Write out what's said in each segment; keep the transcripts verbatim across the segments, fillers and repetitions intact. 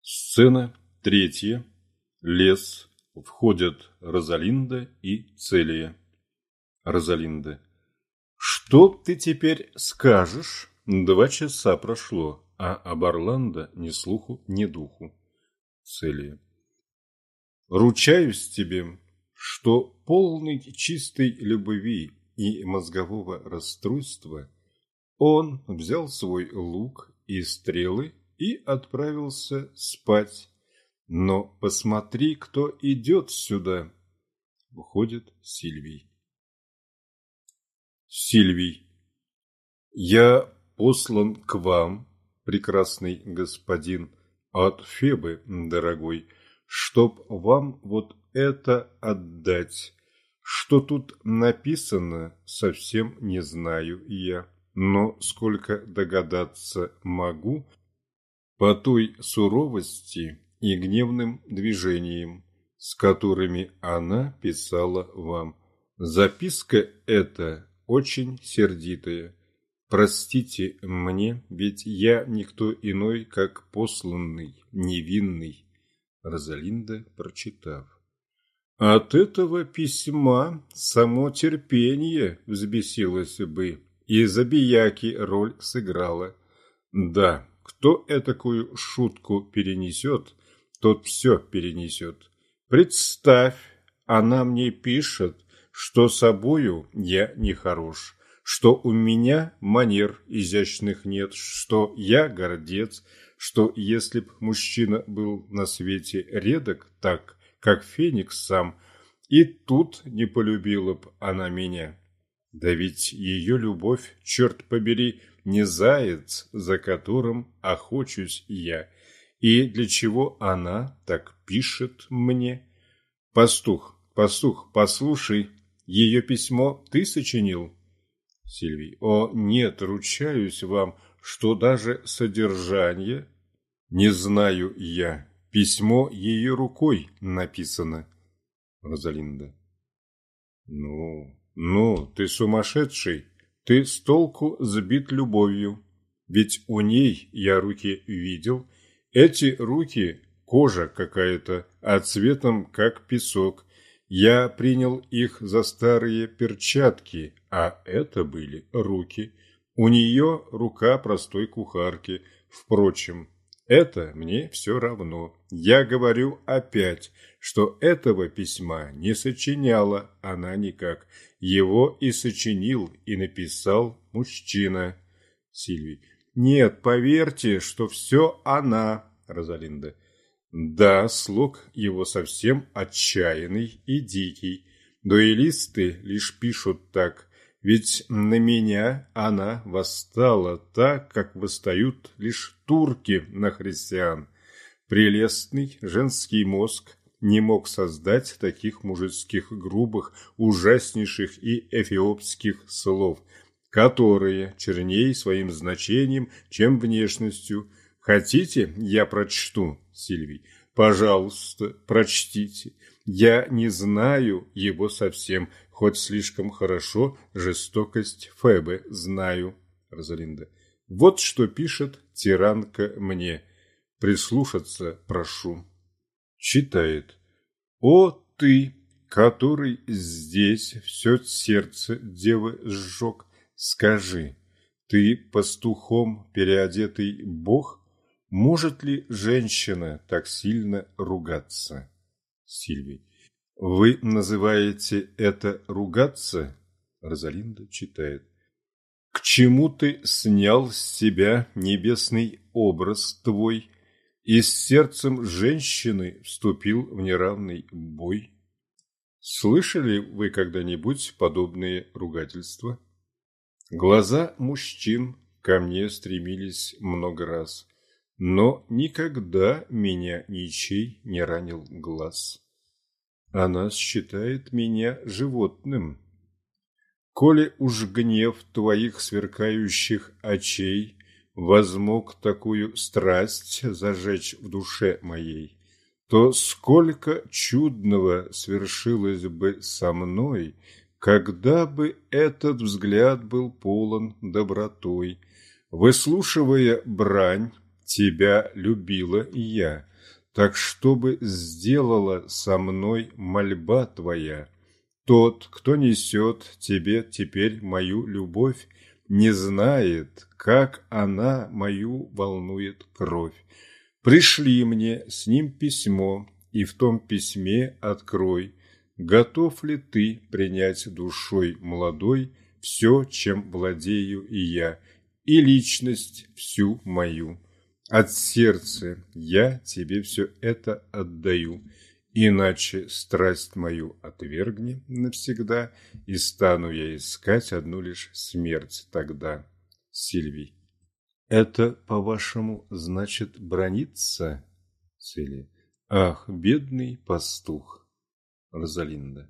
Сцена третья. Лес. Входят Розалинда и Целия. Розалинда. Что ты теперь скажешь? Два часа прошло, а об Орландо ни слуху, ни духу. Целия. Ручаюсь тебе, что полный чистой любви и мозгового расстройства он взял свой лук и стрелы и отправился спать. Но посмотри, кто идет сюда. Входит Сильвий. Сильвий. Я послан к вам, прекрасный господин, от Фебы, дорогой, чтоб вам вот это отдать. Что тут написано, совсем не знаю я, но сколько догадаться могу по той суровости и гневным движениям, с которыми она писала вам. Записка эта очень сердитая. Простите мне, ведь я никто иной, как посланный, невинный. Розалинда, прочитав. От этого письма само терпение взбесилось бы, и забияки роль сыграла. Да, кто этакую шутку перенесет, тот все перенесет. Представь, она мне пишет, что собою я не хорош, что у меня манер изящных нет, что я гордец, что если б мужчина был на свете редок так, как Феникс сам, и тут не полюбила б она меня. Да ведь ее любовь, черт побери, не заяц, за которым охочусь я. И для чего она так пишет мне? Пастух, пастух, послушай, ее письмо ты сочинил? Сильвий. О, нет, ручаюсь вам, что даже содержание не знаю я. Письмо ее рукой написано. Розалинда. Ну, ну, ты сумасшедший. Ты с толку сбит любовью. Ведь у ней я руки видел. Эти руки кожа какая-то, а цветом как песок. Я принял их за старые перчатки, а это были руки. У нее рука простой кухарки. Впрочем, это мне все равно. Я говорю опять, что этого письма не сочиняла она никак. Его и сочинил, и написал мужчина. Сильвий. Нет, поверьте, что все она. Розалинда. Да, слог его совсем отчаянный и дикий. Дуэлисты лишь пишут так, ведь на меня она восстала так, как восстают лишь турки на христиан. Прелестный женский мозг не мог создать таких мужицких грубых, ужаснейших и эфиопских слов, которые черней своим значением, чем внешностью. Хотите, я прочту, Сильвий? Пожалуйста, прочтите. Я не знаю его совсем, хоть слишком хорошо жестокость Фебы знаю. Розалинда. Вот что пишет тиранка мне. Прислушаться прошу. Читает. О ты, который здесь все сердце девы сжег, скажи, ты пастухом переодетый бог? Может ли женщина так сильно ругаться? Сильвий. Вы называете это ругаться? Розалинда читает. К чему ты снял с себя небесный образ твой и с сердцем женщины вступил в неравный бой? Слышали вы когда-нибудь подобные ругательства? Глаза мужчин ко мне стремились много раз, но никогда меня ничей не ранил глаз. Она считает меня животным. Коли уж гнев твоих сверкающих очей возмог такую страсть зажечь в душе моей, то сколько чудного свершилось бы со мной, когда бы этот взгляд был полон добротой. Выслушивая брань, тебя любила я, так чтобы сделала со мной мольба твоя. Тот, кто несет тебе теперь мою любовь, не знает, как она мою волнует кровь. Пришли мне с ним письмо, и в том письме открой, готов ли ты принять душой молодой все, чем владею и я, и личность всю мою. От сердца я тебе все это отдаю, иначе страсть мою отвергни навсегда, и стану я искать одну лишь смерть тогда. Сильвий. Это, по-вашему, значит браниться? Цели. Ах, бедный пастух. Розалинда.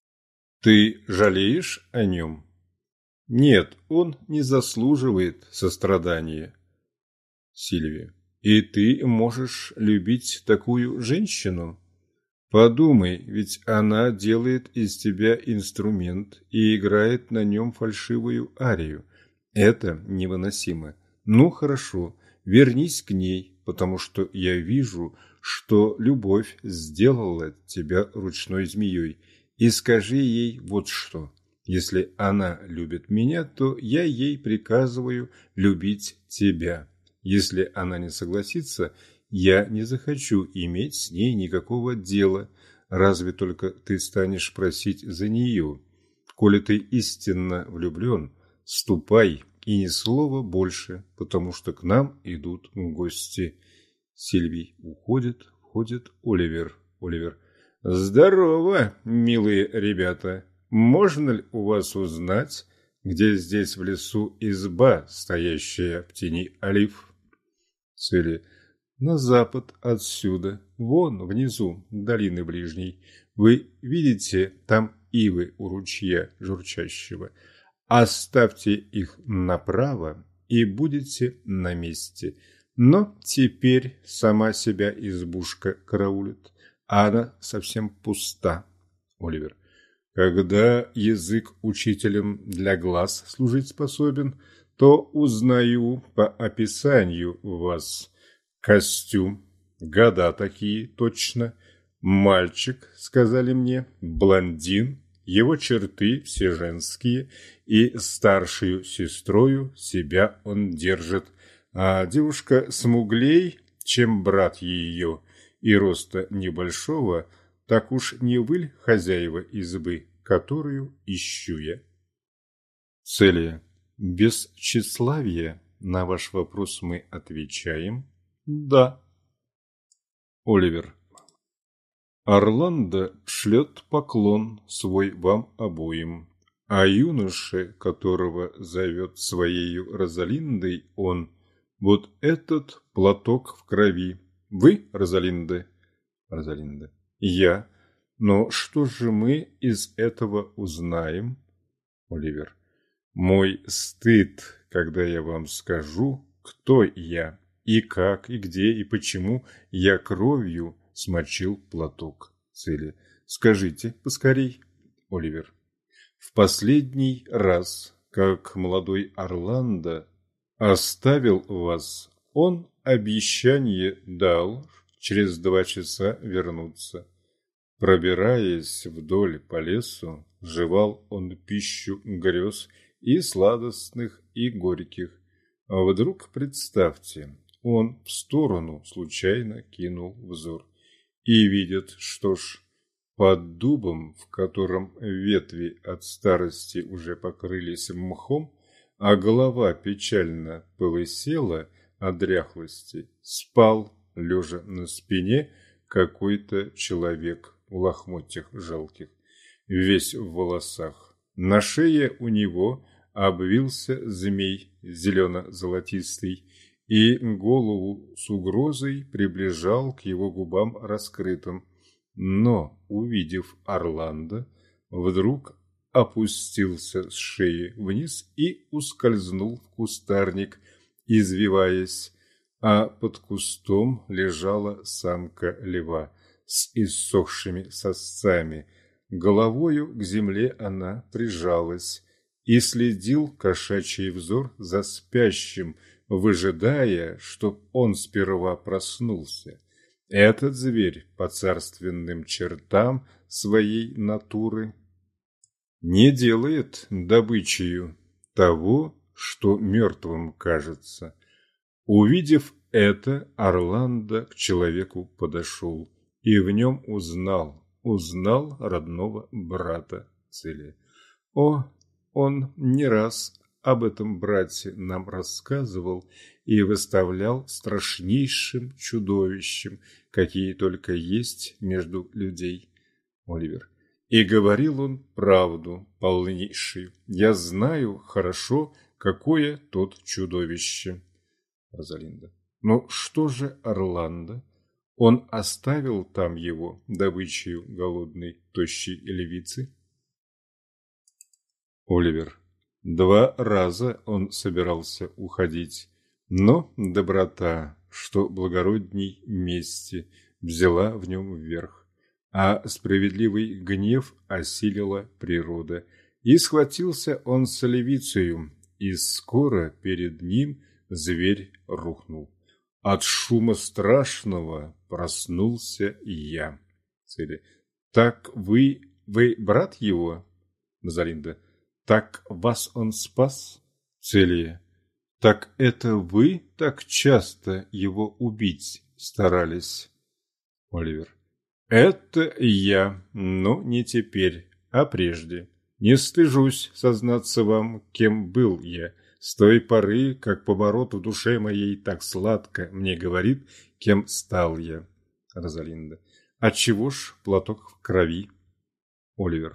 Ты жалеешь о нем? Нет, он не заслуживает сострадания. Сильвия. И ты можешь любить такую женщину? Подумай, ведь она делает из тебя инструмент и играет на нем фальшивую арию. Это невыносимо. Ну, хорошо, вернись к ней, потому что я вижу, что любовь сделала тебя ручной змеей, и скажи ей вот что. Если она любит меня, то я ей приказываю любить тебя. Если она не согласится, я не захочу иметь с ней никакого дела, разве только ты станешь просить за нее. Коли ты истинно влюблен, ступай, и ни слова больше, потому что к нам идут гости. Сильвий уходит, входит Оливер. Оливер. Здорово, милые ребята. Можно ли у вас узнать, где здесь в лесу изба, стоящая в тени олив? Цели. На запад отсюда, вон внизу, долины ближней. Вы видите, там ивы у ручья журчащего. Оставьте их направо и будете на месте. Но теперь сама себя избушка караулит, а она совсем пуста. Оливер. Когда язык учителем для глаз служить способен, то узнаю по описанию вас. Костюм, года такие точно, мальчик, сказали мне, блондин, его черты все женские, и старшую сестрою себя он держит, а девушка смуглей, чем брат ее, и роста небольшого, так уж не вы хозяева избы, которую ищу я. Целия. Без тщеславия на ваш вопрос мы отвечаем «да». Оливер. Орландо шлет поклон свой вам обоим, а юноше, которого зовет своею Розалиндой, он вот этот платок в крови. Вы, Розалинда? Розалинда. Я. Но что же мы из этого узнаем? Оливер. Мой стыд, когда я вам скажу, кто я, и как, и где, и почему я кровью смочил платок. Цели. Скажите поскорей. Оливер. В последний раз, как молодой Орландо оставил вас, он обещание дал через два часа вернуться. Пробираясь вдоль по лесу, жевал он пищу грез и сладостных, и горьких. А вдруг, представьте, он в сторону случайно кинул взор и видит, что ж, под дубом, в котором ветви от старости уже покрылись мхом, а голова печально полысела от дряхлости, спал, лежа на спине, какой-то человек в лохмотьях жалких, весь в волосах. На шее у него обвился змей зелено-золотистый и голову с угрозой приближал к его губам раскрытым. Но, увидев Орландо, вдруг опустился с шеи вниз и ускользнул в кустарник, извиваясь, а под кустом лежала самка льва с иссохшими сосцами. Головою к земле она прижалась, и следил кошачий взор за спящим, выжидая, чтоб он сперва проснулся. Этот зверь по царственным чертам своей натуры не делает добычею того, что мертвым кажется. Увидев это, Орландо к человеку подошел и в нем узнал, узнал родного брата Целия. О, он не раз об этом брате нам рассказывал и выставлял страшнейшим чудовищем, какие только есть между людей. Оливер. И говорил он правду полнейшую. Я знаю хорошо, какое тот чудовище. Розалинда. Но что же Орландо? Он оставил там его добычею голодной тощей львицы? Оливер. Два раза он собирался уходить, но доброта, что благородней мести, взяла в нем вверх, а справедливый гнев осилила природа, и схватился он с львицею, и скоро перед ним зверь рухнул. От шума страшного проснулся я. Цели. Так вы, вы брат его? Розалинда. Так вас он спас? Целия. Так это вы так часто его убить старались? Оливер. Это я, но не теперь, а прежде. Не стыжусь сознаться вам, кем был я. С той поры, как поворот в душе моей так сладко мне говорит, кем стал я. Розалинда. Отчего ж платок в крови? Оливер.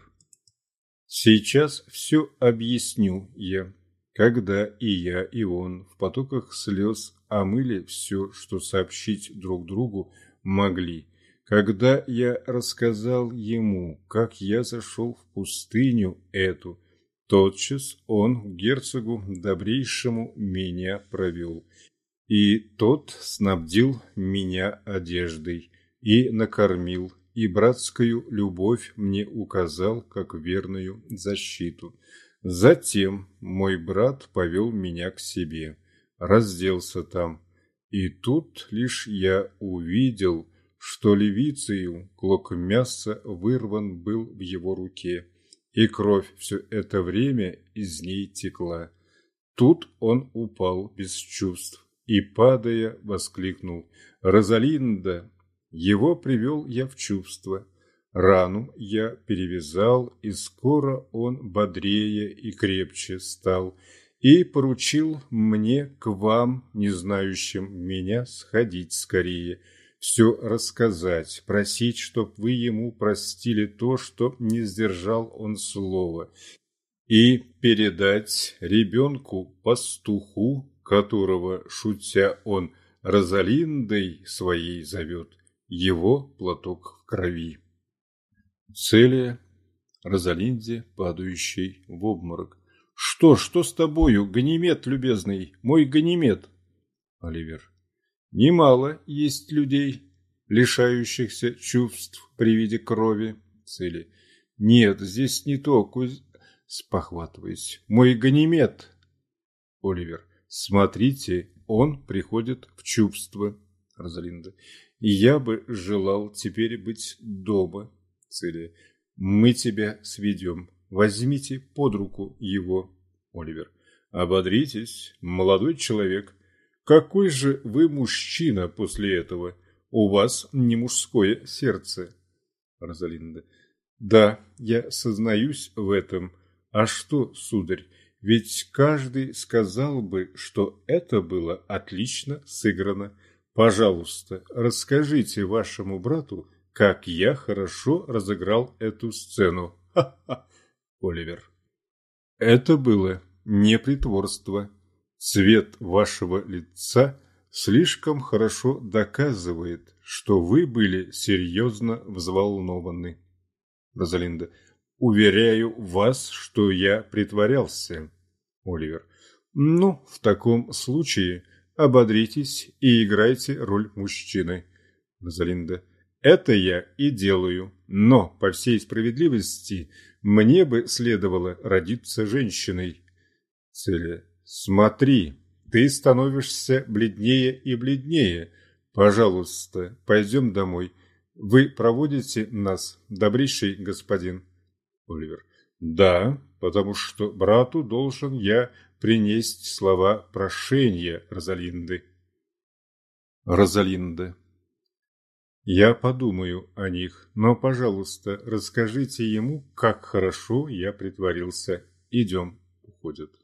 Сейчас все объясню я. Когда и я, и он в потоках слез омыли все, что сообщить друг другу могли. Когда я рассказал ему, как я зашел в пустыню эту, тотчас он к герцогу добрейшему меня провел. И тот снабдил меня одеждой и накормил, и братскую любовь мне указал как верную защиту. Затем мой брат повел меня к себе, разделся там, и тут лишь я увидел, что львицею клок мяса вырван был в его руке, и кровь все это время из ней текла. Тут он упал без чувств и, падая, воскликнул: «Розалинда!» Его привел я в чувство. Рану я перевязал, и скоро он бодрее и крепче стал, и поручил мне к вам, не знающим меня, сходить скорее, все рассказать, просить, чтоб вы ему простили то, что не сдержал он слова, и передать ребенку-пастуху, которого, шутя, он Розалиндой своей зовет, его платок в крови. Целия Розалинде, падающей в обморок. Что, что с тобою, Ганимед любезный, мой Ганимед? Оливер. Немало есть людей, лишающихся чувств при виде крови. Целия. Нет, здесь не то, куз... Спохватываясь. Мой Ганимед. Оливер. Смотрите, он приходит в чувство. Розалинда. И я бы желал теперь быть дома. Целия. Мы тебя сведем. Возьмите под руку его. Оливер. Ободритесь, молодой человек. Какой же вы мужчина после этого? У вас не мужское сердце. Розалинда. Да, я сознаюсь в этом. А что, сударь, ведь каждый сказал бы, что это было отлично сыграно. Пожалуйста, расскажите вашему брату, как я хорошо разыграл эту сцену. Ха-ха. Оливер. Это было не притворство. Цвет вашего лица слишком хорошо доказывает, что вы были серьезно взволнованы. Розалинда. Уверяю вас, что я притворялся. Оливер. Ну, в таком случае ободритесь и играйте роль мужчины. Розалинда. Это я и делаю, но, по всей справедливости, мне бы следовало родиться женщиной. Целия. Смотри, ты становишься бледнее и бледнее. Пожалуйста, пойдем домой. Вы проводите нас, добрейший господин? Оливер. Да, потому что брату должен я принести слова прошения Розалинды. Розалинда. Я подумаю о них, но, пожалуйста, расскажите ему, как хорошо я притворился. Идем. Уходят.